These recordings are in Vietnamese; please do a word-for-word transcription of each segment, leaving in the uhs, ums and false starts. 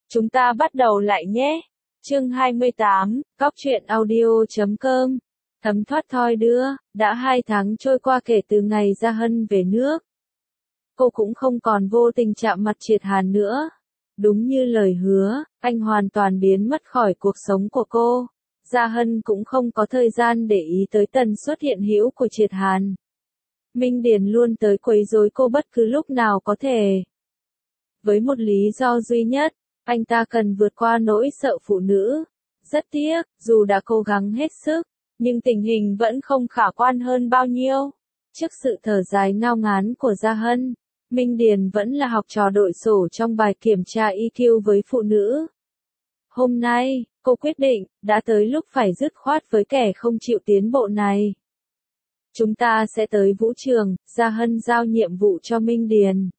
Chúng ta bắt đầu lại nhé. Chương hai mươi tám, Góc truyện audio chấm com. Thấm thoát thoi đưa, đã hai tháng trôi qua kể từ ngày Gia Hân về nước. Cô cũng không còn vô tình chạm mặt Triệt Hàn nữa. Đúng như lời hứa, anh hoàn toàn biến mất khỏi cuộc sống của cô. Gia Hân cũng không có thời gian để ý tới tần suất hiện hữu của Triệt Hàn. Minh Điền luôn tới quấy rối cô bất cứ lúc nào có thể. Với một lý do duy nhất, anh ta cần vượt qua nỗi sợ phụ nữ. Rất tiếc, dù đã cố gắng hết sức, nhưng tình hình vẫn không khả quan hơn bao nhiêu. Trước sự thở dài ngao ngán của Gia Hân, Minh Điền vẫn là học trò đội sổ trong bài kiểm tra i kiu với phụ nữ. Hôm nay, cô quyết định, đã tới lúc phải dứt khoát với kẻ không chịu tiến bộ này. Chúng ta sẽ tới vũ trường, Gia Hân giao nhiệm vụ cho Minh Điền.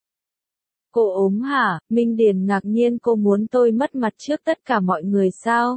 Cô ốm hả? Minh Điền ngạc nhiên, cô muốn tôi mất mặt trước tất cả mọi người sao?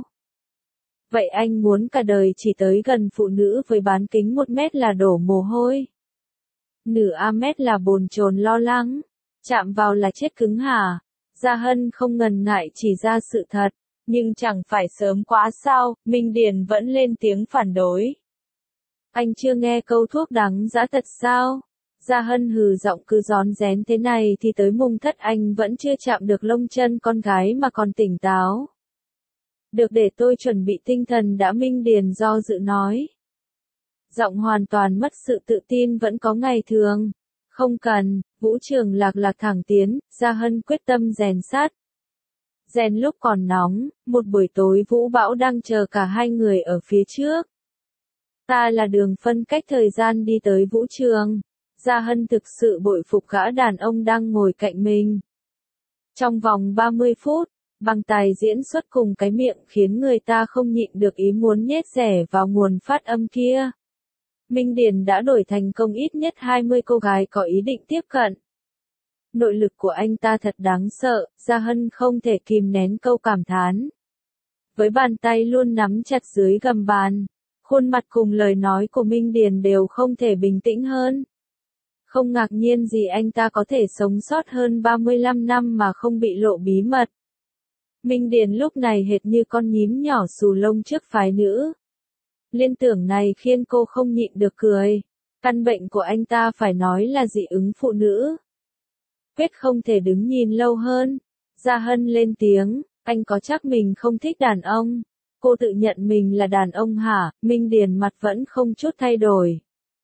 Vậy anh muốn cả đời chỉ tới gần phụ nữ với bán kính một mét là đổ mồ hôi? Nửa a mét là bồn chồn lo lắng? Chạm vào là chết cứng hả? Gia Hân không ngần ngại chỉ ra sự thật, nhưng chẳng phải sớm quá sao? Minh Điền vẫn lên tiếng phản đối. Anh chưa nghe câu thuốc đắng dã thật sao? Gia Hân hừ giọng, cứ rón rén thế này thì tới mùng thất anh vẫn chưa chạm được lông chân con gái mà còn tỉnh táo. Được, để tôi chuẩn bị tinh thần đã. Minh Điền do dự nói. Giọng hoàn toàn mất sự tự tin vẫn có ngày thường. Không cần, vũ trường lạc lạc thẳng tiến, Gia Hân quyết tâm rèn sát. Rèn lúc còn nóng, một buổi tối vũ bão đang chờ cả hai người ở phía trước. Ta là Đường phân cách thời gian đi tới vũ trường. Gia Hân thực sự bội phục gã đàn ông đang ngồi cạnh mình. Trong vòng ba mươi phút, bằng tài diễn xuất cùng cái miệng khiến người ta không nhịn được ý muốn nhét rẻ vào nguồn phát âm kia. Minh Điền đã đổi thành công ít nhất hai mươi cô gái có ý định tiếp cận. Nội lực của anh ta thật đáng sợ, Gia Hân không thể kìm nén câu cảm thán. Với bàn tay luôn nắm chặt dưới gầm bàn, khuôn mặt cùng lời nói của Minh Điền đều không thể bình tĩnh hơn. Không ngạc nhiên gì anh ta có thể sống sót hơn ba mươi lăm năm mà không bị lộ bí mật. Minh Điền lúc này hệt như con nhím nhỏ xù lông trước phái nữ. Liên tưởng này khiến cô không nhịn được cười. Căn bệnh của anh ta phải nói là dị ứng phụ nữ. Quyết không thể đứng nhìn lâu hơn. Gia Hân lên tiếng, anh có chắc mình không thích đàn ông? Cô tự nhận mình là đàn ông hả? Minh Điền mặt vẫn không chút thay đổi.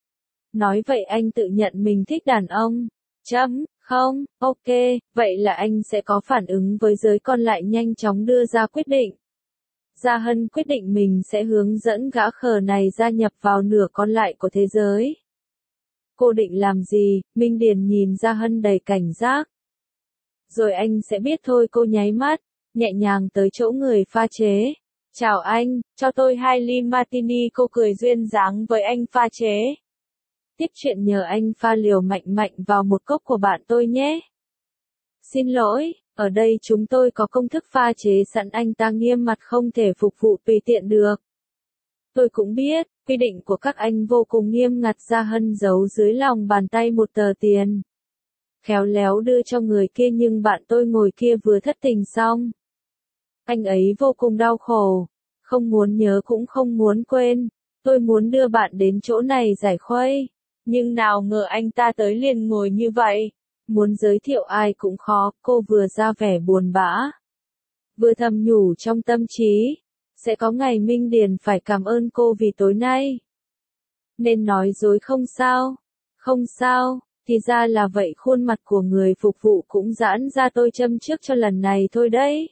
Nói vậy anh tự nhận mình thích đàn ông? Chấm, không, ok, vậy là anh sẽ có phản ứng với giới còn lại, nhanh chóng đưa ra quyết định. Gia Hân quyết định mình sẽ hướng dẫn gã khờ này gia nhập vào nửa còn lại của thế giới. Cô định làm gì? Minh Điền nhìn Gia Hân đầy cảnh giác. Rồi anh sẽ biết thôi. Cô nháy mắt, nhẹ nhàng tới chỗ người pha chế. Chào anh, cho tôi hai ly martini. Cô cười duyên dáng với anh pha chế. Tiếp chuyện nhờ anh pha liều mạnh mạnh vào một cốc của bạn tôi nhé. Xin lỗi, ở đây chúng tôi có công thức pha chế sẵn, anh ta nghiêm mặt, không thể phục vụ tùy tiện được. Tôi cũng biết, quy định của các anh vô cùng nghiêm ngặt. Gia Hân giấu dưới lòng bàn tay một tờ tiền. Khéo léo đưa cho người kia, nhưng bạn tôi ngồi kia vừa thất tình xong. Anh ấy vô cùng đau khổ, không muốn nhớ cũng không muốn quên. Tôi muốn đưa bạn đến chỗ này giải khuây. Nhưng nào ngờ anh ta tới liền ngồi như vậy. Muốn giới thiệu ai cũng khó. Cô vừa ra vẻ buồn bã, vừa thầm nhủ trong tâm trí. Sẽ có ngày Minh Điền phải cảm ơn cô vì tối nay. Nên nói dối không sao? Không sao, thì ra là vậy. Khuôn mặt của người phục vụ cũng giãn ra. Tôi châm trước cho lần này thôi đấy.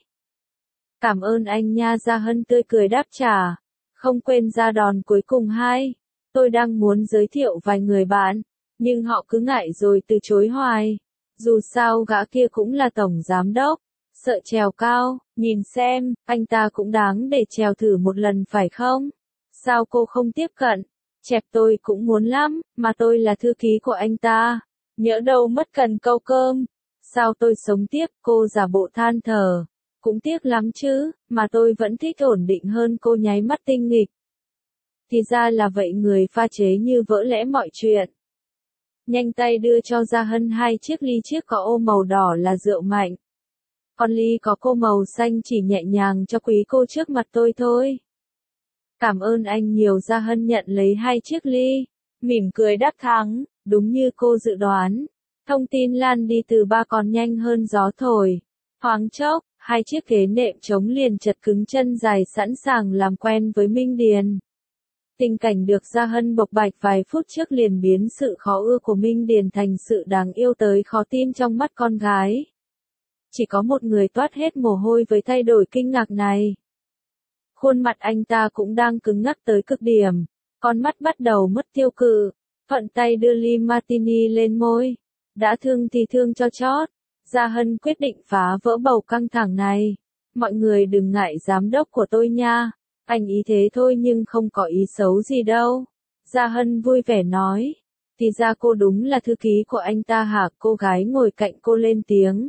Cảm ơn anh nha. Gia Hân tươi cười đáp trả. Không quên ra đòn cuối cùng hai. Tôi đang muốn giới thiệu vài người bạn, nhưng họ cứ ngại rồi từ chối hoài. Dù sao gã kia cũng là tổng giám đốc, sợ trèo cao. Nhìn xem, anh ta cũng đáng để trèo thử một lần phải không? Sao cô không tiếp cận? Chẹp, tôi cũng muốn lắm, mà tôi là thư ký của anh ta. Nhỡ đâu mất cần câu cơm. Sao tôi sống tiếp? Cô giả bộ than thở. Cũng tiếc lắm chứ, mà tôi vẫn thích ổn định hơn. Cô nháy mắt tinh nghịch. Thì ra là vậy. Người pha chế như vỡ lẽ mọi chuyện. Nhanh tay đưa cho Gia Hân hai chiếc ly, chiếc có ô màu đỏ là rượu mạnh. Con ly có cô màu xanh chỉ nhẹ nhàng cho quý cô trước mặt tôi thôi. Cảm ơn anh nhiều. Gia Hân nhận lấy hai chiếc ly, mỉm cười đắc thắng, đúng như cô dự đoán. Thông tin lan đi từ ba còn nhanh hơn gió thổi. Thoáng chốc, hai chiếc ghế nệm trống liền chật cứng chân dài sẵn sàng làm quen với Minh Điền. Tình cảnh được Gia Hân bộc bạch vài phút trước liền biến sự khó ưa của Minh Điền thành sự đáng yêu tới khó tin trong mắt con gái. Chỉ có một người toát hết mồ hôi với thay đổi kinh ngạc này. Khuôn mặt anh ta cũng đang cứng ngắc tới cực điểm, con mắt bắt đầu mất tiêu cự, thuận tay đưa ly martini lên môi. Đã thương thì thương cho chót. Gia Hân quyết định phá vỡ bầu căng thẳng này. Mọi người đừng ngại giám đốc của tôi nha. Anh ý thế thôi nhưng không có ý xấu gì đâu. Gia Hân vui vẻ nói. Thì ra cô đúng là thư ký của anh ta hả? Cô gái ngồi cạnh cô lên tiếng.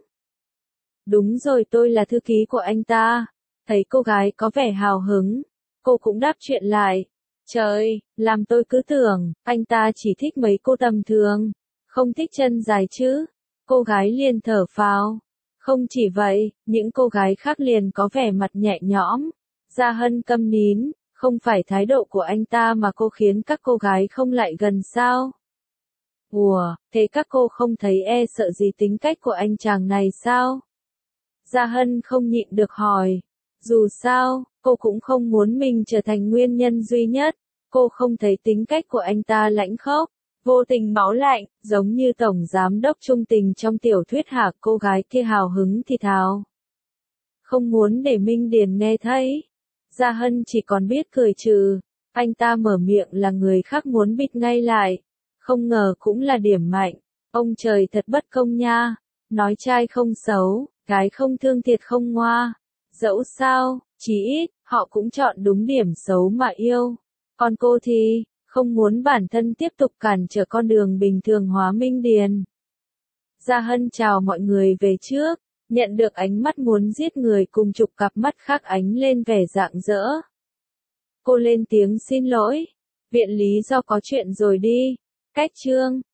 Đúng rồi, tôi là thư ký của anh ta. Thấy cô gái có vẻ hào hứng, cô cũng đáp chuyện lại. Trời, làm tôi cứ tưởng, anh ta chỉ thích mấy cô tầm thường, không thích chân dài chứ. Cô gái liền thở phào. Không chỉ vậy, những cô gái khác liền có vẻ mặt nhẹ nhõm. Gia Hân câm nín, không phải thái độ của anh ta mà cô khiến các cô gái không lại gần sao? Ủa, thế các cô không thấy e sợ gì tính cách của anh chàng này sao? Gia Hân không nhịn được hỏi. Dù sao, cô cũng không muốn mình trở thành nguyên nhân duy nhất. Cô không thấy tính cách của anh ta lãnh khốc, vô tình máu lạnh, giống như tổng giám đốc trung tình trong tiểu thuyết hả? Cô gái kia hào hứng thì thào. Không muốn để Minh Điền nghe thấy. Gia Hân chỉ còn biết cười trừ. Anh ta mở miệng là người khác muốn bịt ngay lại. Không ngờ cũng là điểm mạnh. Ông trời thật bất công nha. Nói trai không xấu, gái không thương thiệt không ngoa. Dẫu sao, chí ít, họ cũng chọn đúng điểm xấu mà yêu. Còn cô thì, không muốn bản thân tiếp tục cản trở con đường bình thường hóa Minh Điền. Gia Hân chào mọi người về trước, nhận được ánh mắt muốn giết người cùng chục cặp mắt khác ánh lên vẻ rạng rỡ. Cô lên tiếng xin lỗi, viện lý do có chuyện rồi đi. Cách chương